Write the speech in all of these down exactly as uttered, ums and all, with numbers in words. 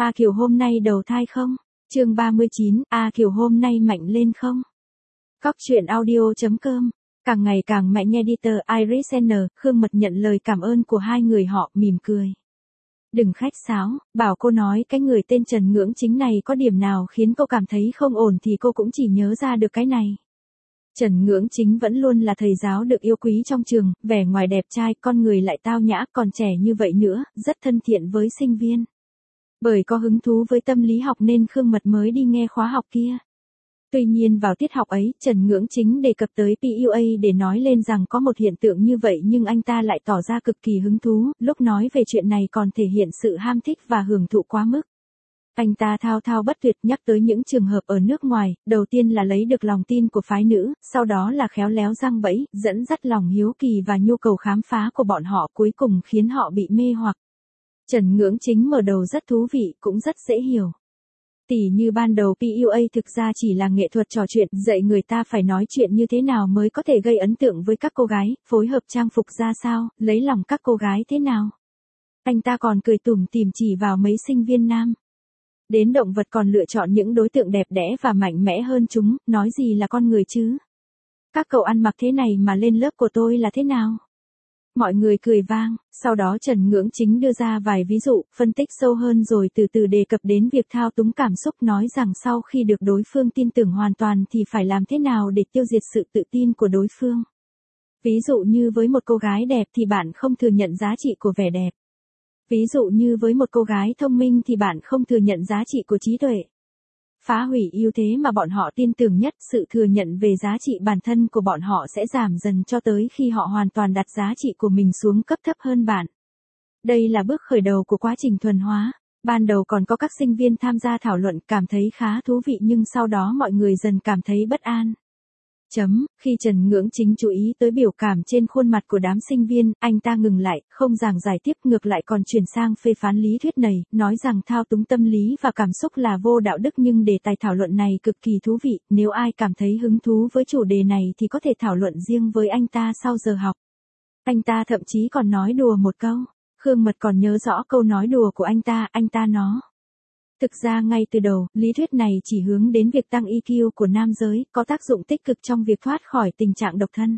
A Kiều hôm nay đầu thai không? Chương ba mươi chín, A Kiều hôm nay mạnh lên không? Cóc truyện audio chấm com. Càng ngày càng mạnh editor Iris N, Khương Mật nhận lời cảm ơn của hai người họ, mỉm cười. Đừng khách sáo, bảo cô nói cái người tên Trần Ngưỡng Chính này có điểm nào khiến cô cảm thấy không ổn thì cô cũng chỉ nhớ ra được cái này. Trần Ngưỡng Chính vẫn luôn là thầy giáo được yêu quý trong trường, vẻ ngoài đẹp trai, con người lại tao nhã, còn trẻ như vậy nữa, rất thân thiện với sinh viên. Bởi có hứng thú với tâm lý học nên Khương Mật mới đi nghe khóa học kia. Tuy nhiên vào tiết học ấy, Trần Ngưỡng Chính đề cập tới pê u a để nói lên rằng có một hiện tượng như vậy nhưng anh ta lại tỏ ra cực kỳ hứng thú, lúc nói về chuyện này còn thể hiện sự ham thích và hưởng thụ quá mức. Anh ta thao thao bất tuyệt nhắc tới những trường hợp ở nước ngoài, đầu tiên là lấy được lòng tin của phái nữ, sau đó là khéo léo giăng bẫy, dẫn dắt lòng hiếu kỳ và nhu cầu khám phá của bọn họ cuối cùng khiến họ bị mê hoặc. Trần Ngưỡng Chính mở đầu rất thú vị, cũng rất dễ hiểu. Tỉ như ban đầu pê u a thực ra chỉ là nghệ thuật trò chuyện, dạy người ta phải nói chuyện như thế nào mới có thể gây ấn tượng với các cô gái, phối hợp trang phục ra sao, lấy lòng các cô gái thế nào. Anh ta còn cười tủm tỉm chỉ vào mấy sinh viên nam. Đến động vật còn lựa chọn những đối tượng đẹp đẽ và mạnh mẽ hơn chúng, nói gì là con người chứ. Các cậu ăn mặc thế này mà lên lớp của tôi là thế nào? Mọi người cười vang, sau đó Trần Ngưỡng Chính đưa ra vài ví dụ, phân tích sâu hơn rồi từ từ đề cập đến việc thao túng cảm xúc, nói rằng sau khi được đối phương tin tưởng hoàn toàn thì phải làm thế nào để tiêu diệt sự tự tin của đối phương. Ví dụ như với một cô gái đẹp thì bạn không thừa nhận giá trị của vẻ đẹp. Ví dụ như với một cô gái thông minh thì bạn không thừa nhận giá trị của trí tuệ. Phá hủy ưu thế mà bọn họ tin tưởng nhất, sự thừa nhận về giá trị bản thân của bọn họ sẽ giảm dần cho tới khi họ hoàn toàn đặt giá trị của mình xuống cấp thấp hơn bạn. Đây là bước khởi đầu của quá trình thuần hóa. Ban đầu còn có các sinh viên tham gia thảo luận cảm thấy khá thú vị nhưng sau đó mọi người dần cảm thấy bất an. Chấm, khi Trần Ngưỡng Chính chú ý tới biểu cảm trên khuôn mặt của đám sinh viên, anh ta ngừng lại, không giảng giải tiếp, ngược lại còn chuyển sang phê phán lý thuyết này, nói rằng thao túng tâm lý và cảm xúc là vô đạo đức nhưng đề tài thảo luận này cực kỳ thú vị, nếu ai cảm thấy hứng thú với chủ đề này thì có thể thảo luận riêng với anh ta sau giờ học. Anh ta thậm chí còn nói đùa một câu, Khương Mật còn nhớ rõ câu nói đùa của anh ta, anh ta nó. Thực ra ngay từ đầu, lý thuyết này chỉ hướng đến việc tăng e quy của nam giới, có tác dụng tích cực trong việc thoát khỏi tình trạng độc thân.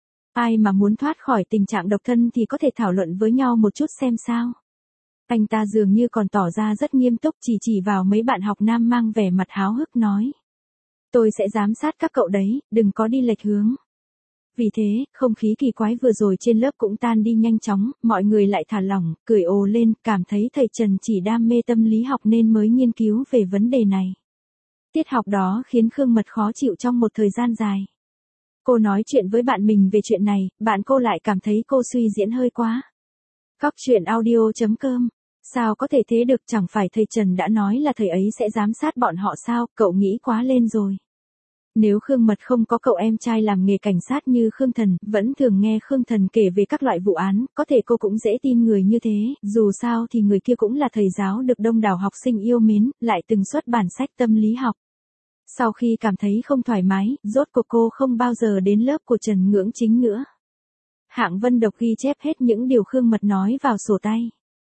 Ai mà muốn thoát khỏi tình trạng độc thân thì có thể thảo luận với nhau một chút xem sao. Anh ta dường như còn tỏ ra rất nghiêm túc, chỉ chỉ vào mấy bạn học nam mang vẻ mặt háo hức nói. Tôi sẽ giám sát các cậu đấy, đừng có đi lệch hướng. Vì thế, không khí kỳ quái vừa rồi trên lớp cũng tan đi nhanh chóng, mọi người lại thả lỏng, cười ồ lên, cảm thấy thầy Trần chỉ đam mê tâm lý học nên mới nghiên cứu về vấn đề này. Tiết học đó khiến Khương Mật khó chịu trong một thời gian dài. Cô nói chuyện với bạn mình về chuyện này, bạn cô lại cảm thấy cô suy diễn hơi quá. Cóc truyện audio chấm com. Sao có thể thế được, chẳng phải thầy Trần đã nói là thầy ấy sẽ giám sát bọn họ sao, cậu nghĩ quá lên rồi. Nếu Khương Mật không có cậu em trai làm nghề cảnh sát như Khương Thần, vẫn thường nghe Khương Thần kể về các loại vụ án, có thể cô cũng dễ tin người như thế, dù sao thì người kia cũng là thầy giáo được đông đảo học sinh yêu mến, lại từng xuất bản sách tâm lý học. Sau khi cảm thấy không thoải mái, rốt cuộc cô không bao giờ đến lớp của Trần Ngưỡng Chính nữa. Hạng Vân Độc ghi chép hết những điều Khương Mật nói vào sổ tay.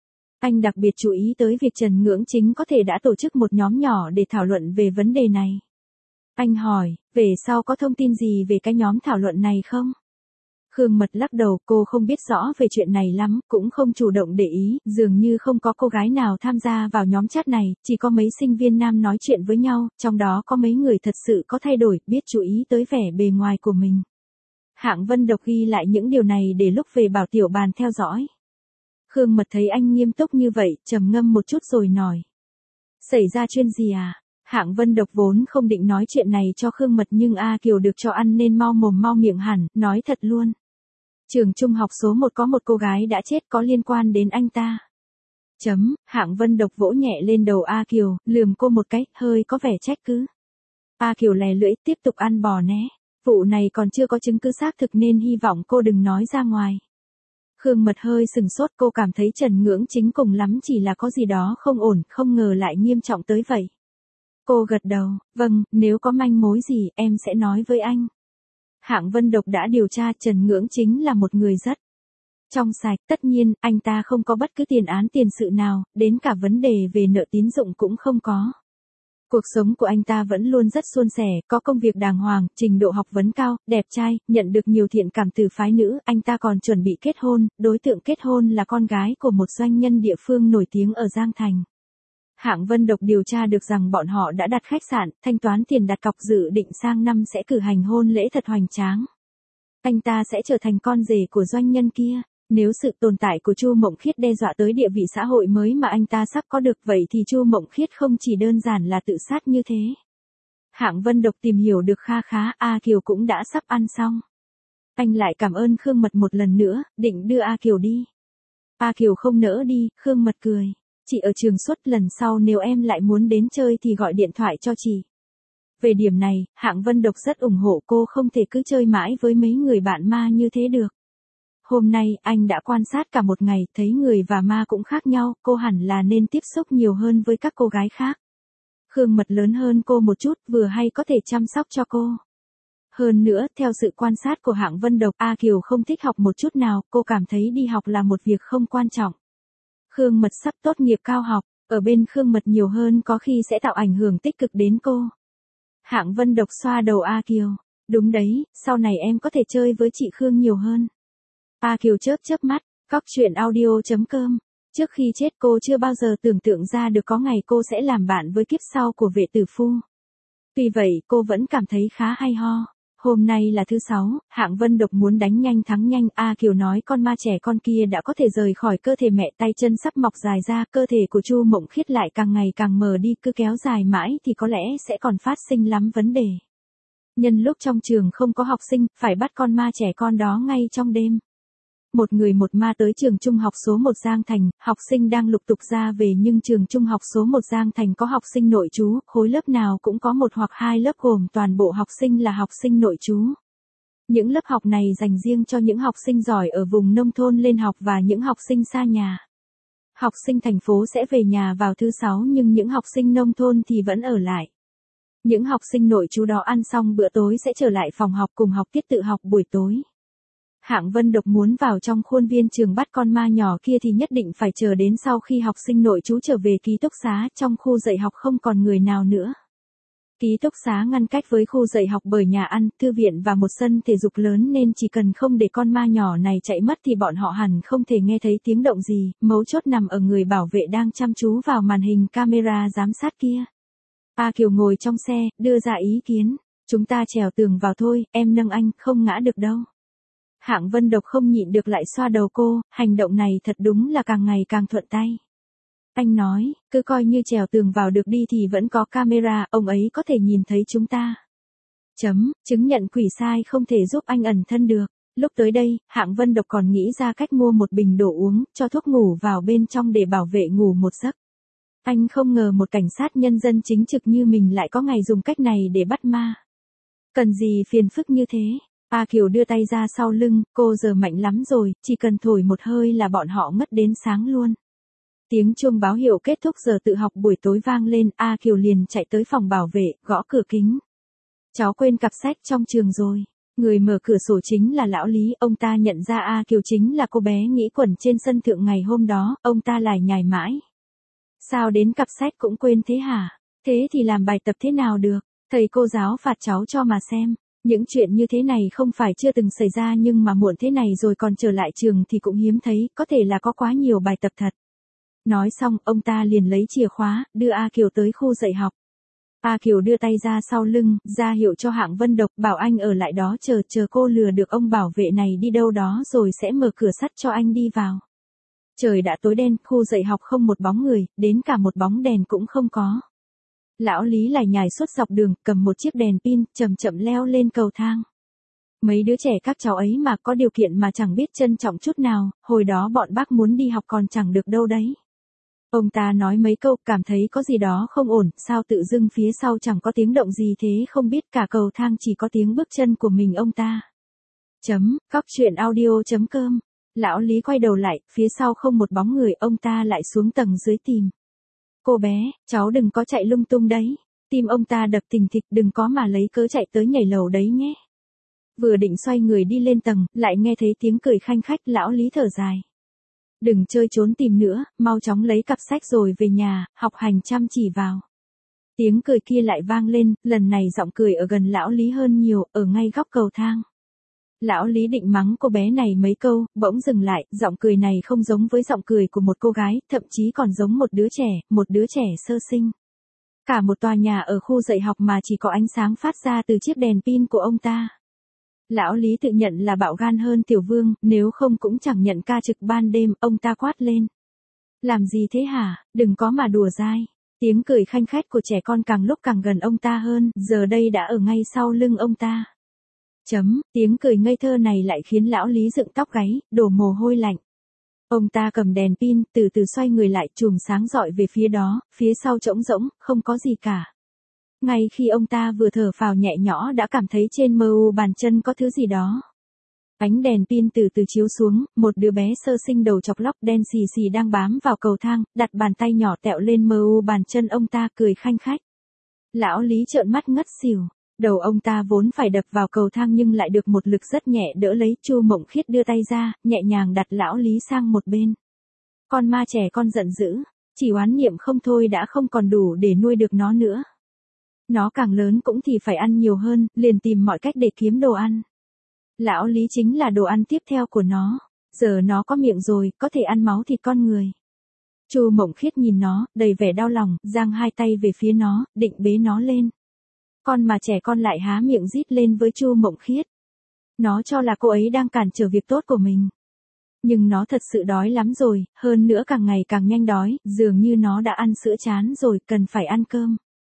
Anh đặc biệt chú ý tới việc Trần Ngưỡng Chính có thể đã tổ chức một nhóm nhỏ để thảo luận về vấn đề này. Anh hỏi, về sau có thông tin gì về cái nhóm thảo luận này không? Khương Mật lắc đầu, cô không biết rõ về chuyện này lắm, cũng không chủ động để ý, dường như không có cô gái nào tham gia vào nhóm chat này, chỉ có mấy sinh viên nam nói chuyện với nhau, trong đó có mấy người thật sự có thay đổi, biết chú ý tới vẻ bề ngoài của mình. Hạng Vân Độc ghi lại những điều này để lúc về bảo tiểu bàn theo dõi. Khương Mật thấy anh nghiêm túc như vậy, trầm ngâm một chút rồi nói. Xảy ra chuyện gì à? Hạng Vân Độc vốn không định nói chuyện này cho Khương Mật nhưng A Kiều được cho ăn nên mau mồm mau miệng hẳn, nói thật luôn. Trường trung học số một có một cô gái đã chết có liên quan đến anh ta. Chấm, Hạng Vân Độc vỗ nhẹ lên đầu A Kiều, lườm cô một cái, hơi có vẻ trách cứ. A Kiều lè lưỡi, tiếp tục ăn bò né. Vụ này còn chưa có chứng cứ xác thực nên hy vọng cô đừng nói ra ngoài. Khương Mật hơi sừng sốt, cô cảm thấy Trần Ngưỡng Chính cùng lắm chỉ là có gì đó không ổn, không ngờ lại nghiêm trọng tới vậy. Cô gật đầu, vâng, nếu có manh mối gì em sẽ nói với anh. Hạng Vân Độc đã điều tra, Trần Ngưỡng Chính là một người rất Trong sạch, tất nhiên, anh ta không có bất cứ tiền án tiền sự nào, đến cả vấn đề về nợ tín dụng cũng không có. Cuộc sống của anh ta vẫn luôn rất suôn sẻ, có công việc đàng hoàng, trình độ học vấn cao, đẹp trai, nhận được nhiều thiện cảm từ phái nữ, anh ta còn chuẩn bị kết hôn, đối tượng kết hôn là con gái của một doanh nhân địa phương nổi tiếng ở Giang Thành. Hạng Vân Độc điều tra được rằng bọn họ đã đặt khách sạn, thanh toán tiền đặt cọc dự định sang năm sẽ cử hành hôn lễ thật hoành tráng. Anh ta sẽ trở thành con rể của doanh nhân kia. Nếu sự tồn tại của Chu Mộng Khiết đe dọa tới địa vị xã hội mới mà anh ta sắp có được, vậy thì Chu Mộng Khiết không chỉ đơn giản là tự sát như thế. Hạng Vân Độc tìm hiểu được kha khá, A Kiều cũng đã sắp ăn xong. Anh lại cảm ơn Khương Mật một lần nữa, định đưa A Kiều đi. A Kiều không nỡ đi, Khương Mật cười. Chị ở trường suốt, lần sau nếu em lại muốn đến chơi thì gọi điện thoại cho chị. Về điểm này, Hạng Vân Độc rất ủng hộ cô, không thể cứ chơi mãi với mấy người bạn ma như thế được. Hôm nay, anh đã quan sát cả một ngày, thấy người và ma cũng khác nhau, cô hẳn là nên tiếp xúc nhiều hơn với các cô gái khác. Khương Mật lớn hơn cô một chút, vừa hay có thể chăm sóc cho cô. Hơn nữa, theo sự quan sát của Hạng Vân Độc, A Kiều không thích học một chút nào, cô cảm thấy đi học là một việc không quan trọng. Khương Mật sắp tốt nghiệp cao học, ở bên Khương Mật nhiều hơn có khi sẽ tạo ảnh hưởng tích cực đến cô. Hạng Vân Độc xoa đầu A Kiều. Đúng đấy, sau này em có thể chơi với chị Khương nhiều hơn. A Kiều chớp chớp mắt, cóc truyện audio chấm com. Trước khi chết cô chưa bao giờ tưởng tượng ra được có ngày cô sẽ làm bạn với kiếp sau của vệ tử phu. Tuy vậy, cô vẫn cảm thấy khá hay ho. Hôm nay là thứ sáu, Hạng Vân Độc muốn đánh nhanh thắng nhanh. A Kiều nói con ma trẻ con kia đã có thể rời khỏi cơ thể mẹ, tay chân sắp mọc dài ra, cơ thể của Chu Mộng Khiết lại càng ngày càng mờ đi, cứ kéo dài mãi thì có lẽ sẽ còn phát sinh lắm vấn đề. Nhân lúc trong trường không có học sinh, phải bắt con ma trẻ con đó ngay trong đêm. Một người một ma tới trường trung học số một Giang Thành, học sinh đang lục tục ra về nhưng trường trung học số một Giang Thành có học sinh nội trú, khối lớp nào cũng có một hoặc hai lớp gồm toàn bộ học sinh là học sinh nội trú. Những lớp học này dành riêng cho những học sinh giỏi ở vùng nông thôn lên học và những học sinh xa nhà. Học sinh thành phố sẽ về nhà vào thứ sáu nhưng những học sinh nông thôn thì vẫn ở lại. Những học sinh nội trú đó ăn xong bữa tối sẽ trở lại phòng học cùng học tiết tự học buổi tối. Hạng Vân Độc muốn vào trong khuôn viên trường bắt con ma nhỏ kia thì nhất định phải chờ đến sau khi học sinh nội trú trở về ký túc xá, trong khu dạy học không còn người nào nữa. Ký túc xá ngăn cách với khu dạy học bởi nhà ăn, thư viện và một sân thể dục lớn nên chỉ cần không để con ma nhỏ này chạy mất thì bọn họ hẳn không thể nghe thấy tiếng động gì, mấu chốt nằm ở người bảo vệ đang chăm chú vào màn hình camera giám sát kia. A Kiều ngồi trong xe, đưa ra ý kiến, chúng ta trèo tường vào thôi, em nâng anh, không ngã được đâu. Hạng Vân Độc không nhịn được lại xoa đầu cô, hành động này thật đúng là càng ngày càng thuận tay. Anh nói, cứ coi như trèo tường vào được đi thì vẫn có camera, ông ấy có thể nhìn thấy chúng ta. Chấm, chứng nhận quỷ sai không thể giúp anh ẩn thân được. Lúc tới đây, Hạng Vân Độc còn nghĩ ra cách mua một bình đồ uống, cho thuốc ngủ vào bên trong để bảo vệ ngủ một giấc. Anh không ngờ một cảnh sát nhân dân chính trực như mình lại có ngày dùng cách này để bắt ma. Cần gì phiền phức như thế? A Kiều đưa tay ra sau lưng, cô giờ mạnh lắm rồi, chỉ cần thổi một hơi là bọn họ ngất đến sáng luôn. Tiếng chuông báo hiệu kết thúc giờ tự học buổi tối vang lên, A Kiều liền chạy tới phòng bảo vệ, gõ cửa kính. Cháu quên cặp sách trong trường rồi. Người mở cửa sổ chính là lão Lý, ông ta nhận ra A Kiều chính là cô bé nghĩ quẩn trên sân thượng ngày hôm đó, ông ta lải nhải mãi. Sao đến cặp sách cũng quên thế hả? Thế thì làm bài tập thế nào được? Thầy cô giáo phạt cháu cho mà xem. Những chuyện như thế này không phải chưa từng xảy ra nhưng mà muộn thế này rồi còn trở lại trường thì cũng hiếm thấy, có thể là có quá nhiều bài tập thật. Nói xong, ông ta liền lấy chìa khóa, đưa A Kiều tới khu dạy học. A Kiều đưa tay ra sau lưng, ra hiệu cho Hạng Vân Độc, bảo anh ở lại đó chờ, chờ cô lừa được ông bảo vệ này đi đâu đó rồi sẽ mở cửa sắt cho anh đi vào. Trời đã tối đen, khu dạy học không một bóng người, đến cả một bóng đèn cũng không có. Lão Lý lải nhải suốt dọc đường, cầm một chiếc đèn pin, chậm chậm leo lên cầu thang. Mấy đứa trẻ các cháu ấy mà có điều kiện mà chẳng biết trân trọng chút nào, hồi đó bọn bác muốn đi học còn chẳng được đâu đấy. Ông ta nói mấy câu, cảm thấy có gì đó không ổn, sao tự dưng phía sau chẳng có tiếng động gì thế, không biết cả cầu thang chỉ có tiếng bước chân của mình ông ta. Chấm, cóc truyện audio chấm com. Lão Lý quay đầu lại, phía sau không một bóng người, ông ta lại xuống tầng dưới tìm. Cô bé, cháu đừng có chạy lung tung đấy. Tim ông ta đập thình thịch, đừng có mà lấy cớ chạy tới nhảy lầu đấy nhé. Vừa định xoay người đi lên tầng, lại nghe thấy tiếng cười khanh khách, lão Lý thở dài. Đừng chơi trốn tìm nữa, mau chóng lấy cặp sách rồi về nhà, học hành chăm chỉ vào. Tiếng cười kia lại vang lên, lần này giọng cười ở gần lão Lý hơn nhiều, ở ngay góc cầu thang. Lão Lý định mắng cô bé này mấy câu, bỗng dừng lại, giọng cười này không giống với giọng cười của một cô gái, thậm chí còn giống một đứa trẻ, một đứa trẻ sơ sinh. Cả một tòa nhà ở khu dạy học mà chỉ có ánh sáng phát ra từ chiếc đèn pin của ông ta. Lão Lý tự nhận là bạo gan hơn Tiểu Vương, nếu không cũng chẳng nhận ca trực ban đêm, ông ta quát lên. Làm gì thế hả, đừng có mà đùa dai. Tiếng cười khanh khách của trẻ con càng lúc càng gần ông ta hơn, giờ đây đã ở ngay sau lưng ông ta. Chấm, tiếng cười ngây thơ này lại khiến lão Lý dựng tóc gáy, đổ mồ hôi lạnh. Ông ta cầm đèn pin, từ từ xoay người lại, chùm sáng rọi về phía đó, phía sau trống rỗng, không có gì cả. Ngay khi ông ta vừa thở phào nhẹ nhõm đã cảm thấy trên mờ u bàn chân có thứ gì đó. Ánh đèn pin từ từ chiếu xuống, một đứa bé sơ sinh đầu chọc lóc đen xì xì đang bám vào cầu thang, đặt bàn tay nhỏ tẹo lên mờ u bàn chân ông ta, cười khanh khách. Lão Lý trợn mắt ngất xỉu. Đầu ông ta vốn phải đập vào cầu thang nhưng lại được một lực rất nhẹ đỡ lấy. Chu Mộng Khiết đưa tay ra, nhẹ nhàng đặt lão Lý sang một bên. Con ma trẻ con giận dữ, chỉ oán niệm không thôi đã không còn đủ để nuôi được nó nữa. Nó càng lớn cũng thì phải ăn nhiều hơn, liền tìm mọi cách để kiếm đồ ăn. Lão Lý chính là đồ ăn tiếp theo của nó. Giờ nó có miệng rồi, có thể ăn máu thịt con người. Chu Mộng Khiết nhìn nó, đầy vẻ đau lòng, giang hai tay về phía nó, định bế nó lên. Con mà trẻ con lại há miệng rít lên với Chu Mộng Khiết. Nó cho là cô ấy đang cản trở việc tốt của mình. Nhưng nó thật sự đói lắm rồi, hơn nữa càng ngày càng nhanh đói, dường như nó đã ăn sữa chán rồi, cần phải ăn cơm.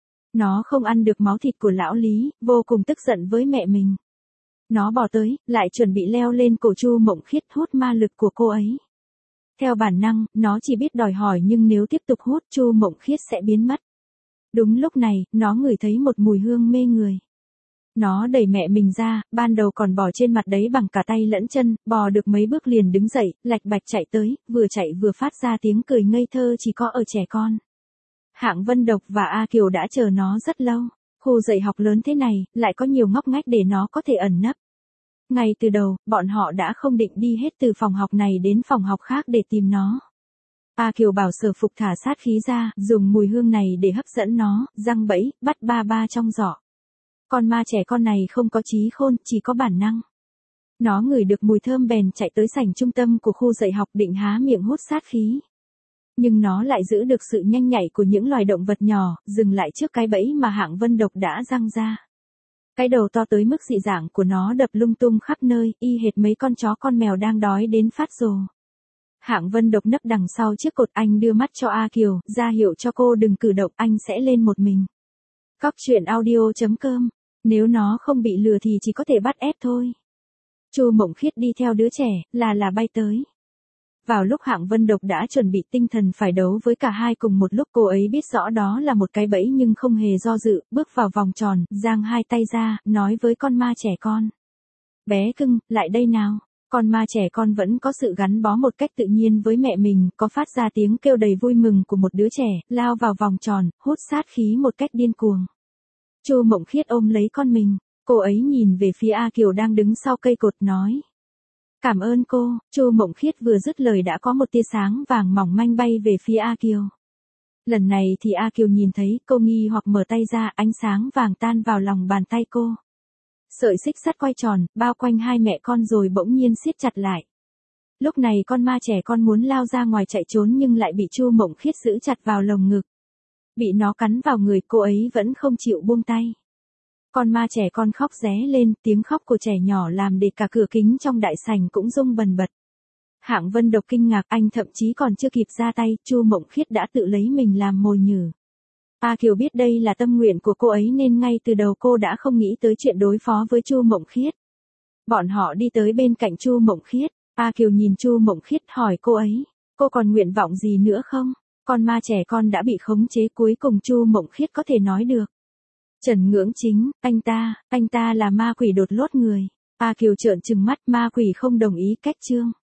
Nó không ăn được máu thịt của lão Lý, vô cùng tức giận với mẹ mình. Nó bò tới, lại chuẩn bị leo lên cổ Chu Mộng Khiết hút ma lực của cô ấy. Theo bản năng, nó chỉ biết đòi hỏi nhưng nếu tiếp tục hút Chu Mộng Khiết sẽ biến mất. Đúng lúc này, nó ngửi thấy một mùi hương mê người. Nó đẩy mẹ mình ra, ban đầu còn bò trên mặt đấy bằng cả tay lẫn chân, bò được mấy bước liền đứng dậy, lạch bạch chạy tới, vừa chạy vừa phát ra tiếng cười ngây thơ chỉ có ở trẻ con. Hạng Vân Độc và A Kiều đã chờ nó rất lâu. Khu dạy học lớn thế này, lại có nhiều ngóc ngách để nó có thể ẩn nấp. Ngay từ đầu, bọn họ đã không định đi hết từ phòng học này đến phòng học khác để tìm nó. A Kiều bảo Sở Phục thả sát khí ra, dùng mùi hương này để hấp dẫn nó, răng bẫy, bắt ba ba trong giỏ. Con ma trẻ con này không có trí khôn, chỉ có bản năng. Nó ngửi được mùi thơm bèn chạy tới sảnh trung tâm của khu dạy học định há miệng hút sát khí. Nhưng nó lại giữ được sự nhanh nhạy của những loài động vật nhỏ, dừng lại trước cái bẫy mà Hạng Vân Độc đã răng ra. Cái đầu to tới mức dị dạng của nó đập lung tung khắp nơi, y hệt mấy con chó con mèo đang đói đến phát rồ. Hạng Vân Độc nấp đằng sau chiếc cột, anh đưa mắt cho A Kiều, ra hiệu cho cô đừng cử động, anh sẽ lên một mình. Cóc truyện audio chấm com, nếu nó không bị lừa thì chỉ có thể bắt ép thôi. Chu Mộng Khiết đi theo đứa trẻ, là là bay tới. Vào lúc Hạng Vân Độc đã chuẩn bị tinh thần phải đấu với cả hai cùng một lúc, cô ấy biết rõ đó là một cái bẫy nhưng không hề do dự, bước vào vòng tròn, giang hai tay ra, nói với con ma trẻ con. Bé cưng, lại đây nào. Con ma trẻ con vẫn có sự gắn bó một cách tự nhiên với mẹ mình, có phát ra tiếng kêu đầy vui mừng của một đứa trẻ, lao vào vòng tròn, hút sát khí một cách điên cuồng. Chu Mộng Khiết ôm lấy con mình, cô ấy nhìn về phía A Kiều đang đứng sau cây cột nói. Cảm ơn cô. Chu Mộng Khiết vừa dứt lời đã có một tia sáng vàng mỏng manh bay về phía A Kiều. Lần này thì A Kiều nhìn thấy, cô nghi hoặc mở tay ra, ánh sáng vàng tan vào lòng bàn tay cô. Sợi xích sắt quay tròn, bao quanh hai mẹ con rồi bỗng nhiên siết chặt lại. Lúc này con ma trẻ con muốn lao ra ngoài chạy trốn nhưng lại bị Chu Mộng Khiết giữ chặt vào lồng ngực. Bị nó cắn vào người, cô ấy vẫn không chịu buông tay. Con ma trẻ con khóc ré lên, tiếng khóc của trẻ nhỏ làm để cả cửa kính trong đại sảnh cũng rung bần bật. Hạng Vân Độc kinh ngạc, anh thậm chí còn chưa kịp ra tay, Chu Mộng Khiết đã tự lấy mình làm mồi nhử. A Kiều biết đây là tâm nguyện của cô ấy nên ngay từ đầu cô đã không nghĩ tới chuyện đối phó với Chu Mộng Khiết. Bọn họ đi tới bên cạnh Chu Mộng Khiết, A Kiều nhìn Chu Mộng Khiết hỏi cô ấy, cô còn nguyện vọng gì nữa không? Con ma trẻ con đã bị khống chế, cuối cùng Chu Mộng Khiết có thể nói được. Trần Ngưỡng Chính, anh ta, anh ta là ma quỷ đột lốt người. A Kiều trợn trừng mắt, ma quỷ không đồng ý cách chương.